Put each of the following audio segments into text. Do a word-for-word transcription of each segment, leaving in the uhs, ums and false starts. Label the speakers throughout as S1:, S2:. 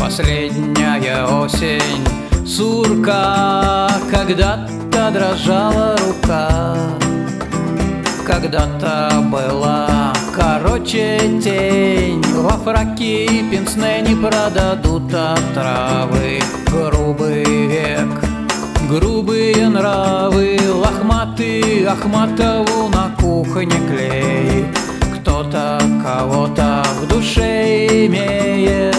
S1: последняя осень, сурка, когда-то дрожала рука, когда-то была короче тень. Во фраке и пенсне не продадут отравы. Грубый век, грубые нравы, лохматый Ахматову на кухне клей. Кто-то кого-то в душе имеет.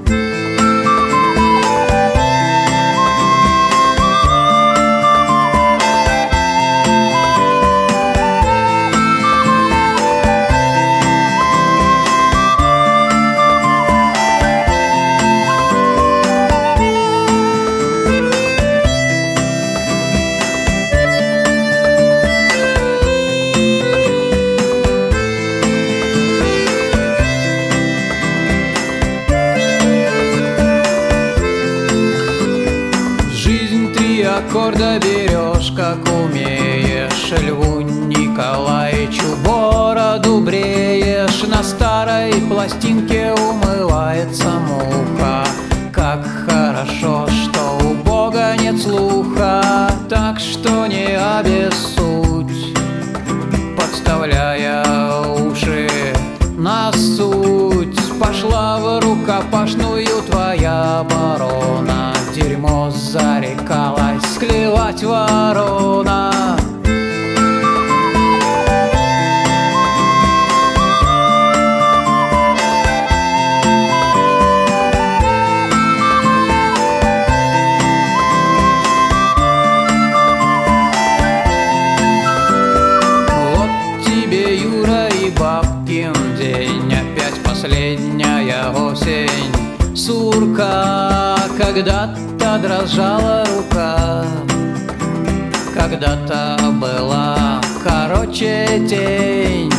S1: Аккорда берешь, как умеешь, Льву Николаевичу бороду бреешь. На старой пластинке умывается муха. Как хорошо, что у Бога нет слуха, так что не обессудь, подставляя уши на суть. Пошла в рукопашную твоя оборона, дерьмо зарекалась клевать ворона. Вот тебе, Юра, и бабкин день, опять последняя осень, сурка, когда-то дрожала рука, когда-то была короче тень.